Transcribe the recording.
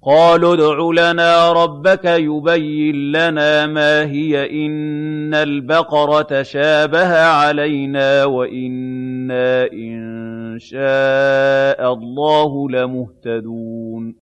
قَالُوا ادْعُ لَنَا رَبَّكَ يُبَيِّن لَّنَا مَا هِيَ إِنَّ الْبَقَرَ تَشَابَهَ عَلَيْنَا وَإِنَّا إِن شَاءَ اللَّهُ لَمُهْتَدُونَ